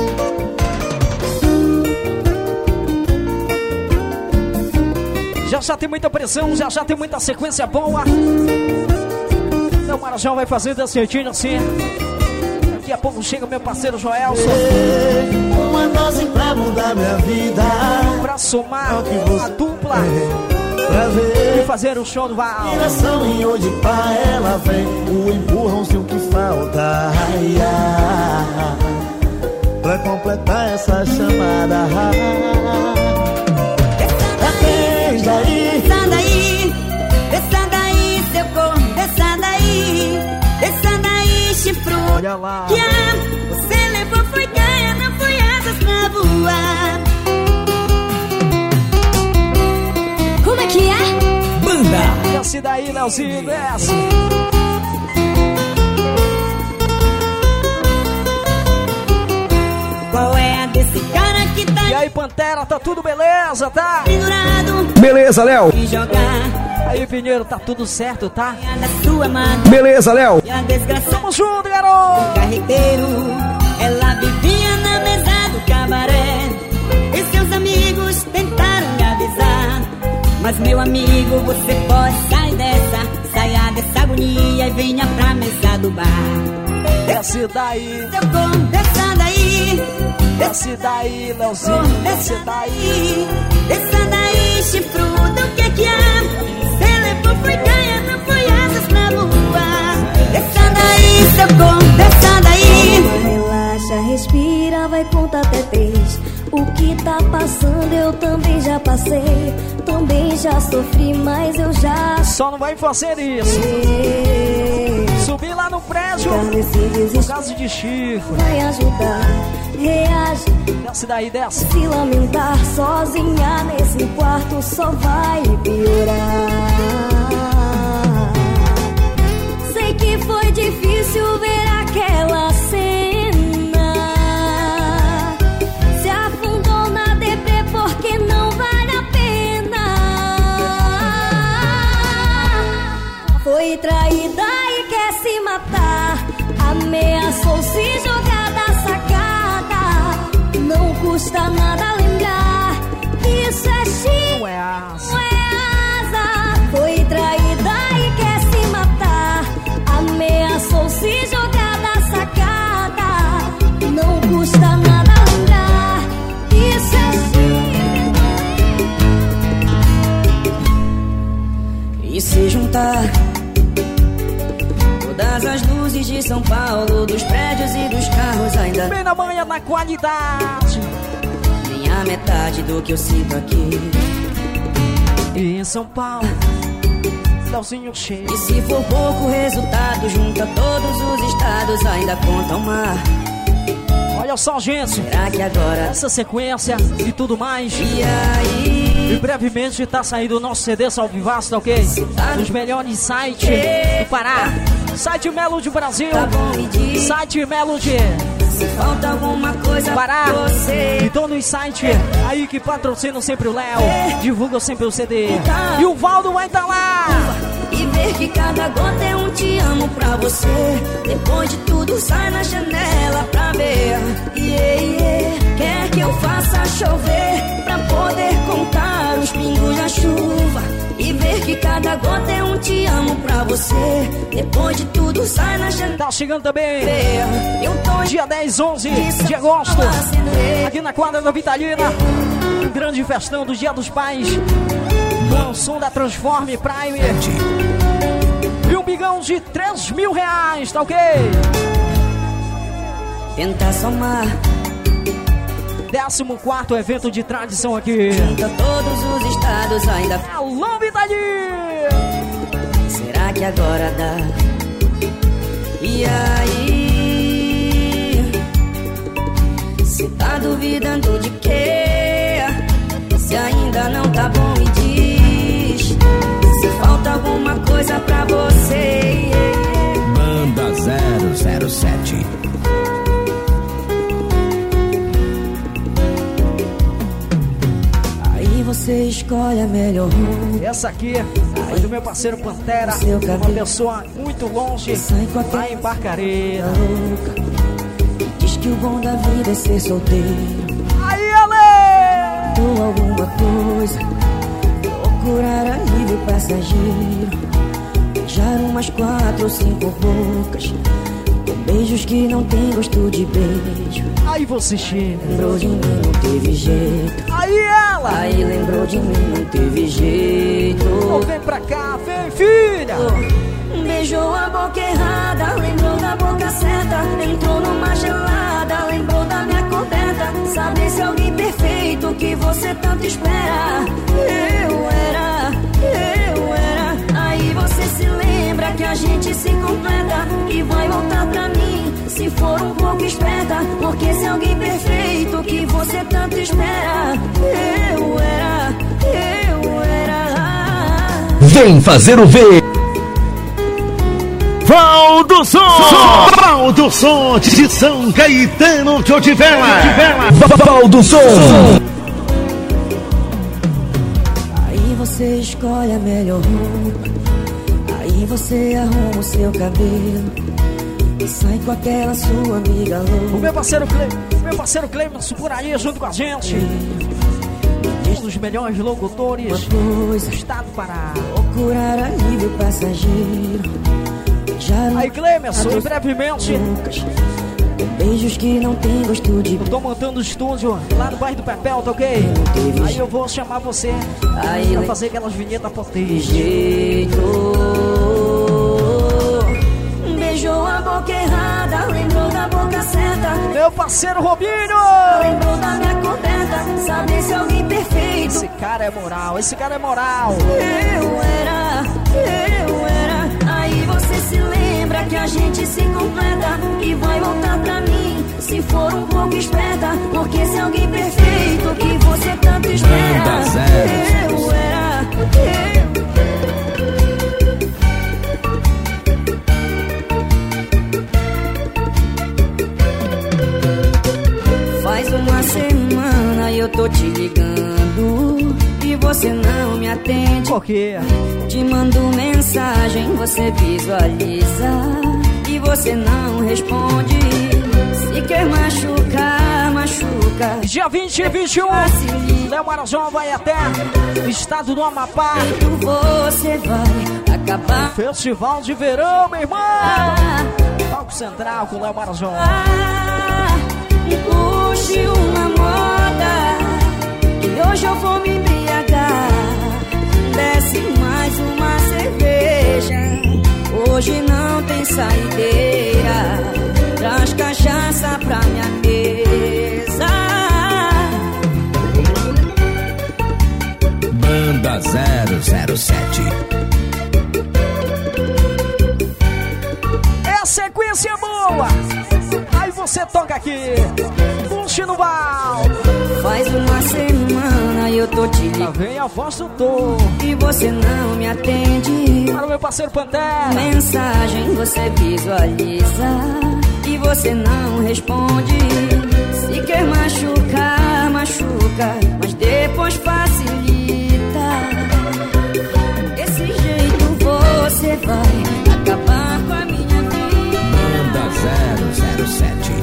Já tem muita pressão, já tem muita sequência boa. Então o Marajó vai fazendo desse jeitinho assim. Daqui a pouco chega o meu parceiro Joelson. Uma dose pra mudar minha vida, pra somar a dupla, pra ver e fazer o show do Val. Direção e onde pra ela vem, o empurrãozinho que falta, ai, ai, pra completar essa chamada. Desça daí, desça daí, seu corpo, desça daí, desça daí, chifrudo. Olha lá. Que você levou foi gaia, não foi asas pra voar. Como é que é? Banda! Desce daí, Leozinho, desce. Qual é a desse cara que tá? E aí, Pantera, tá tudo beleza, tá? Pendurado. Beleza, Léo. E jogar. Aí, Pinheiro, tá tudo certo, tá? Beleza, Léo. Tamo junto, garoto. Carreteiro, ela vivia na mesa do cabaré. E seus amigos tentaram me avisar. Mas meu amigo, você pode sair dessa. Saia dessa agonia e venha pra mesa do bar. Desce daí, seu corpo, desça daí. Desce daí, Leozinho, desce daí. Desça daí, chifrudo, o que que é? Cê levou foi gaia, não foi asas pra voar. Desça daí, seu corpo, desça daí. Relaxa, respira, vai contar até 3. O que tá passando eu também já passei. Também já sofri, mas eu já... Só não vai fazer isso. Subir lá no prédio, no caso de chifre. Vai ajudar, reage. Desce daí, desce. Se lamentar sozinha nesse quarto só vai piorar. Sei que foi difícil ver aquela cena. Se afundou na deprê porque não vale a pena. custa nada lembrar. Isso é chique, Não é asa. não é asa. Foi traída e quer se matar. Ameaçou se jogar da sacada. Não custa nada lembrar. Isso é chique. E se juntar todas as luzes de São Paulo, dos prédios e dos carros, ainda Bem na manhã, na qualidade. nem a metade do que eu sinto aqui. E em São Paulo, Leozinho cheio. E se for pouco resultado, junta todos os estados, ainda conta o mar. Olha só, gente. Será que agora essa sequência e tudo mais? E aí? E brevemente tá saindo o nosso CD Salvivaço, tá ok? Dos melhores sites do Pará. Site Melody Brasil. Site Melody. Se falta alguma coisa Pará. pra você. E donos site aí que patrocinam sempre o Léo. Divulga sempre o CD. E o Valdo vai estar lá. E ver que cada gota é um te amo pra você. Depois de tudo sai na janela pra ver. Quer que eu faça chover pra poder contar os pingos da chuva. E ver que cada gota é um te amo pra você. Depois de tudo sai na janela. Tá chegando também Eu tô dia 10, 11 de agosto, aqui na quadra da Vitalina. Um grande festão do Dia dos Pais, com o som da Transforme Prime. E um bigão de 3 mil reais, tá ok? Tentar somar 14º evento de tradição aqui. junta todos os estados, ainda. Alô, Vitalina! Será que agora dá? E aí? Se tá duvidando de quê? Se ainda não tá bom, me diz. Se falta alguma coisa pra você. Banda 007. Aí você escolhe a melhor roupa. Essa aqui foi do meu parceiro Pantera, uma pessoa muito longe, lá em Barcareira. Diz que o bom da vida é ser solteiro. Aí, Ale! Ou alguma coisa, procurar alívio passageiro. Beijar umas 4 ou 5 bocas, com beijos que não tem gosto de beijo. Aí você chega. Lembrou de mim, não teve jeito. Aí ela! Aí lembrou de mim, não teve jeito. Oh, vem pra cá, vem, filha! Beijou a boca errada, lembrou da boca certa. Entrou numa gelada, lembrou da minha coberta. Saber se alguém perfeito que você tanto espera. Eu era. Aí você se lembra que a gente se completa e vai voltar pra mim, se for um pouco esperta. Porque se alguém perfeito que você tanto espera. Eu era. Vem fazer o V. Valdo Som! Valdo Som de São Caetano de Odivela! Valdo Som! Aí você escolhe a melhor roupa. Aí você arruma o seu cabelo e sai com aquela sua amiga louca. O meu parceiro Clemerson por aí junto com a gente. Um dos melhores locutores do estado do Pará. Procurar alívio passageiro. Aí, Clemerson, e brevemente beijos que não tem gosto de. Eu tô montando o estúdio lá no bairro do Pepel, tá ok? Aí eu vou chamar você pra fazer aquelas vinhetas potentes. Beijou a boca errada, lembrou da boca certa. Meu parceiro Robinho! Lembrou da minha coberta, saber se alguém perfeito. Esse cara é moral, esse cara é moral. Eu era. Aí você se lembra que a gente se completa e vai voltar pra mim, se for um pouco esperta. Porque se alguém perfeito que você tanto espera. Eu era. Faz uma semana eu tô te ligando e você não me atende. Por quê? Te mando mensagem, você visualiza e você não responde. Se quer machucar, machuca. Dia 20 e 21, Léo Marajó vai até o estado do Amapá. Você vai acabar. Festival de verão, meu irmão. Palco Central com Léo Marajó. Puxe uma moda, que hoje eu vou me embriagar. Desce mais uma cerveja, hoje não tem saideira. Traz cachaça pra minha mesa. Banda 007. É a sequência boa. Aí você toca aqui, puxe no val. Faz uma semana eu tô te ligando. Lá vem a voz do Tom. E você não me atende. Para o meu parceiro Pantera. Mensagem você visualiza e você não responde. Se quer machucar, machuca, mas depois facilita. Desse jeito você vai acabar com a minha vida. Banda 007.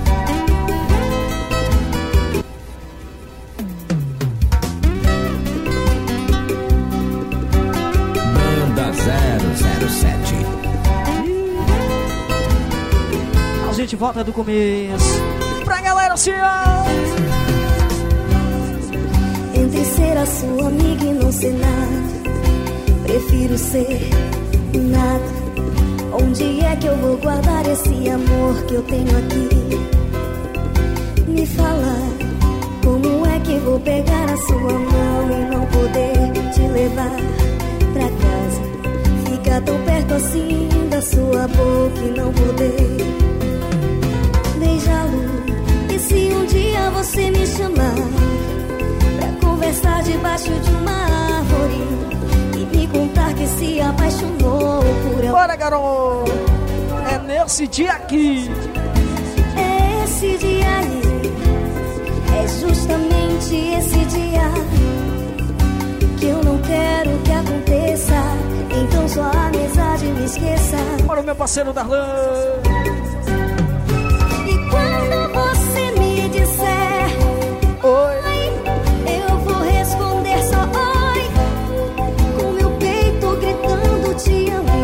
Banda 007. A gente volta do começo. Pra galera assim, ó. Entre ser a sua amiga e não ser nada, prefiro ser nada. Onde é que eu vou guardar esse amor que eu tenho aqui? Me fala, como é que vou pegar a sua mão e não poder te levar pra casa? Ficar tão perto assim da sua boca e não poder beijá-lo. E se um dia você me chamar pra conversar debaixo de uma árvore e me contar que se apaixonou por ela? Bora, garoto! É nesse dia aqui. É esse dia aí. É justamente esse dia que eu não quero que aconteça. Então só a amizade me esqueça. Bora, meu parceiro Darlan. E quando você me disser oi, eu vou responder só oi, com meu peito gritando te amo.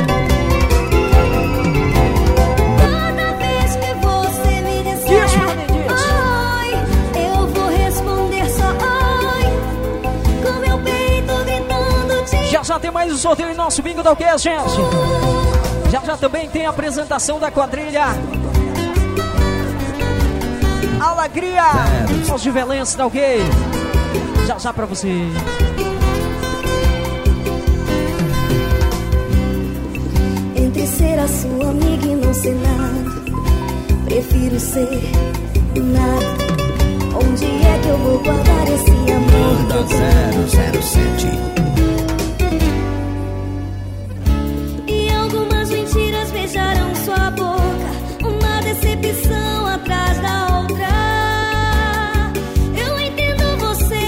Toda vez que você me disser oi, eu vou responder só oi, com meu peito gritando te amo. Já tem mais um sorteio em nosso bingo da o que, gente? Já também tem a apresentação da quadrilha Alegria aos de Velense da OK. Já pra você. Entre ser a sua amiga e não ser nada, prefiro ser nada. Onde é que eu vou guardar esse amor? Banda 007. E algumas mentiras beijaram sua boca, uma decepção atrás da outra. Eu entendo você.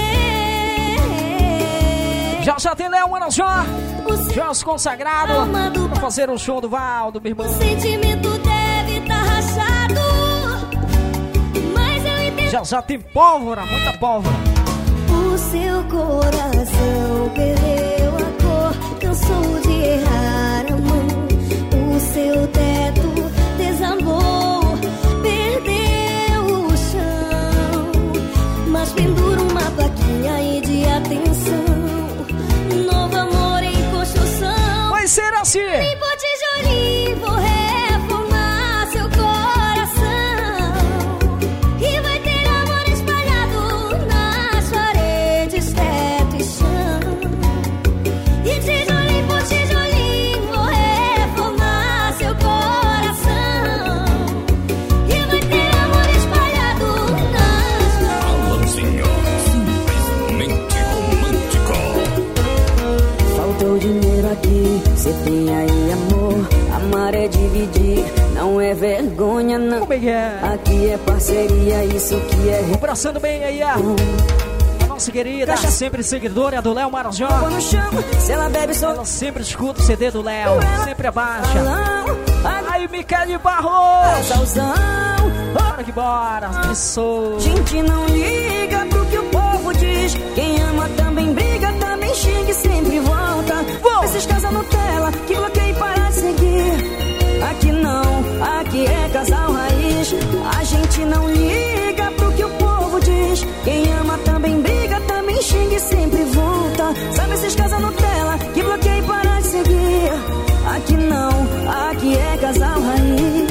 Já tem Léo Marajó, Jós consagrado pra fazer um show do Valdo, meu irmão. O sentimento deve estar rachado, mas eu entendo. Já tem pólvora, muita pólvora. O seu coração perdeu a cor, cansou de errar a mão. O seu teto desabou, perdeu o chão, mas pendura uma plaquinha aí de atenção. Novo amor em construção. Vai ser assim. Limpo tijolinho, vou reformar seu coração. E vai ter amor espalhado nas paredes, teto e chão. E tijolinho por tijolinho, vou reformar seu coração. E vai ter amor espalhado nas Alan Senhor, simplesmente romântico. Faltou dinheiro aqui, cê tem aí amor. Amar é dividir, não é vergonha não. Como é que é? Aqui é parceria, isso que é. Abraçando bem aí a nossa querida, sempre seguidora do Léo Marajó. No chão, se ela bebe só. Ela sempre escuta o CD do Léo, sempre abaixa. Aí, Michele Barros. que bora. Isso. Gente não liga pro que o povo diz. Quem ama também briga, também xinga e sempre volta. Esses casal Nutella que bloqueia e para de seguir. Aqui não, aqui é casal raiz. A gente não liga pro que o povo diz. Quem ama também briga, também xinga e sempre volta. Sabe esses casal Nutella que bloqueia e para de seguir. Aqui não, aqui é casal raiz.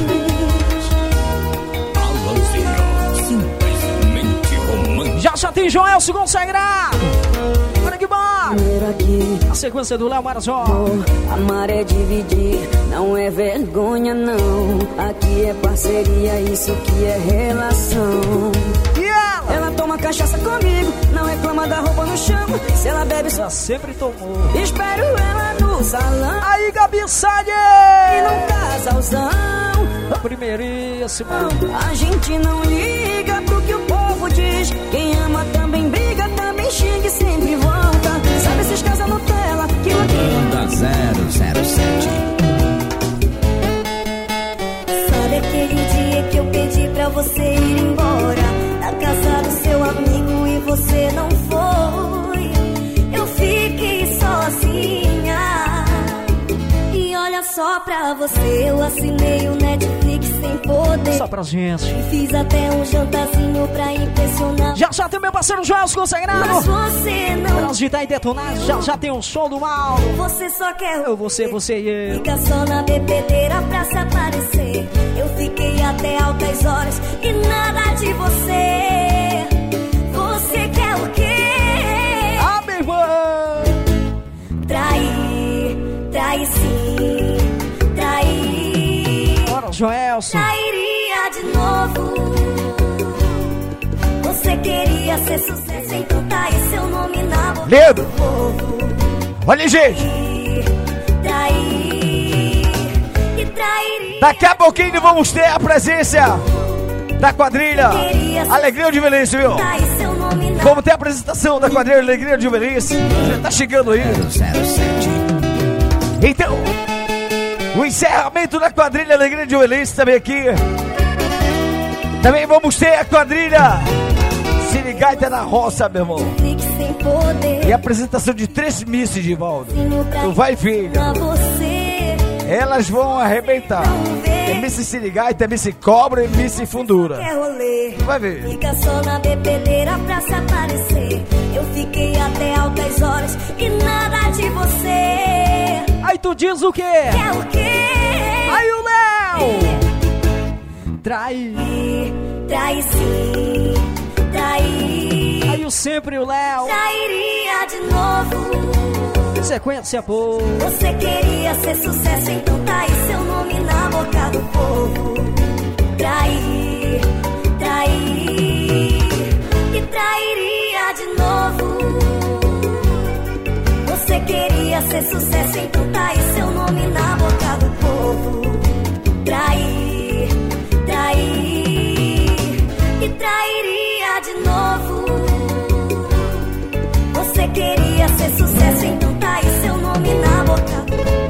Já tem Joelson consagrado. Olha que bom. A sequência do Léo Marazó. Amar é dividir, não é vergonha não. Aqui é parceria, isso que é relação. Ela toma cachaça comigo, não reclama da roupa no chão. Se ela bebe, ela sempre tomou. Espero ela no salão. Aí, Gabi Sade! E num casalzão. Primeiríssima. A gente não liga pro que o povo diz. Quem ama também briga, também xinga e sempre volta. Sabe esses casal Nutella que Banda 007. Sabe aquele dia que eu pedi pra você ir embora da casa do seu amigo e você não foi? Eu fiquei sozinha. E olha só pra você, eu assinei o Netflix sem poder. Só pra gente. E fiz até um jantarzinho pra impressionar. Já tem meu parceiro Joelson consagrado. Mas você não. Pra agitar e detonar, já tem um show do mal. Você só quer eu, você e eu. Fica só na bebedeira pra se aparecer. Eu fiquei até altas horas e nada de você. Você quer o quê? Ah, meu irmão. Trair sim, trair. Bora, Joelson. Trairia de novo. Você queria ser sucesso, então tá aí seu nome na boca Lindo. do povo. Olha, gente. Trair e trairia. Daqui a pouquinho vamos ter a presença da quadrilha Alegria de Velhice, viu? Tá aí seu nome na. Vamos ter a apresentação da quadrilha Alegria de Velhice. Já tá chegando aí. 007. Então, o encerramento da quadrilha Alegria de Velhice também aqui. Também vamos ter a quadrilha Sirigaita na Roça, meu irmão. E a apresentação de 3 misses de volta. Tu vai ver. Elas vão arrebentar. É Missy Sirigaita, é Missy Cobra e Missy Fundura. Tu vai ver. Fica só na bebedeira pra se aparecer. Eu fiquei até altas horas e nada de você. Aí tu diz o quê? Quer o quê? Aí o Léo. Trair sim, trair. Aí o sempre o Léo. Trairia de novo. Sequência boa. Você queria ser sucesso, então tá aí seu nome na boca do povo. Trair e trairia de novo. Você queria ser sucesso, então tá aí seu nome na boca do povo. Trair e trairia de novo. Você queria ser sucesso, então tá aí seu nome na boca.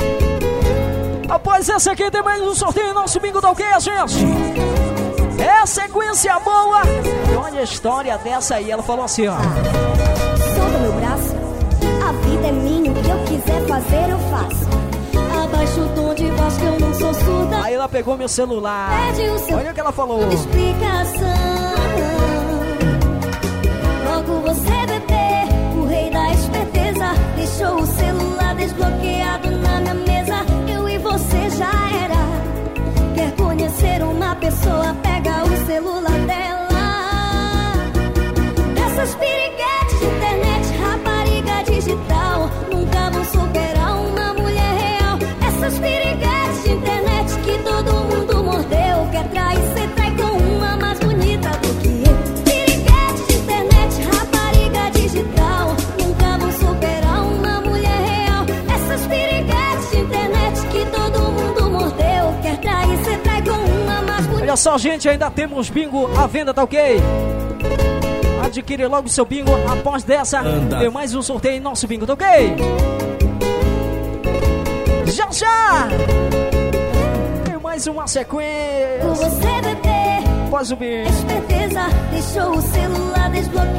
Após essa aqui tem mais um sorteio nosso bingo da alqueia, gente. É sequência boa. E olha a história dessa aí, ela falou assim, ó. Solta meu braço, a vida é minha, o que eu quiser fazer eu faço. Abaixa o tom de voz que eu não sou surda. Aí ela pegou meu celular. Olha o que ela falou. Explicação. Logo você, bebê, o rei da esperteza, deixou o celular desbloqueado na minha mesa. Eu e você já era. Quer conhecer uma pessoa, pega o celular dela. Dessas piriguetes de internet, rapariga digital, nunca vão superar uma mulher real. Essas piriguetes de internet que todo mundo mordeu. Quer trair, cê trai com uma mais bonita do que eu. Piriguetes de internet, rapariga digital, nunca vão superar uma mulher real. Essas piriguetes de internet que todo mundo mordeu. Quer trair, cê trai com uma mais bonita. Olha só, gente, ainda temos bingo à venda, tá ok? Adquire logo o seu bingo. Após dessa, tem mais um sorteio em nosso bingo, tá ok? Já! Tem mais uma sequência. Com você, bebê, Pós o beijo. Esperteza, deixou o celular desbloqueado.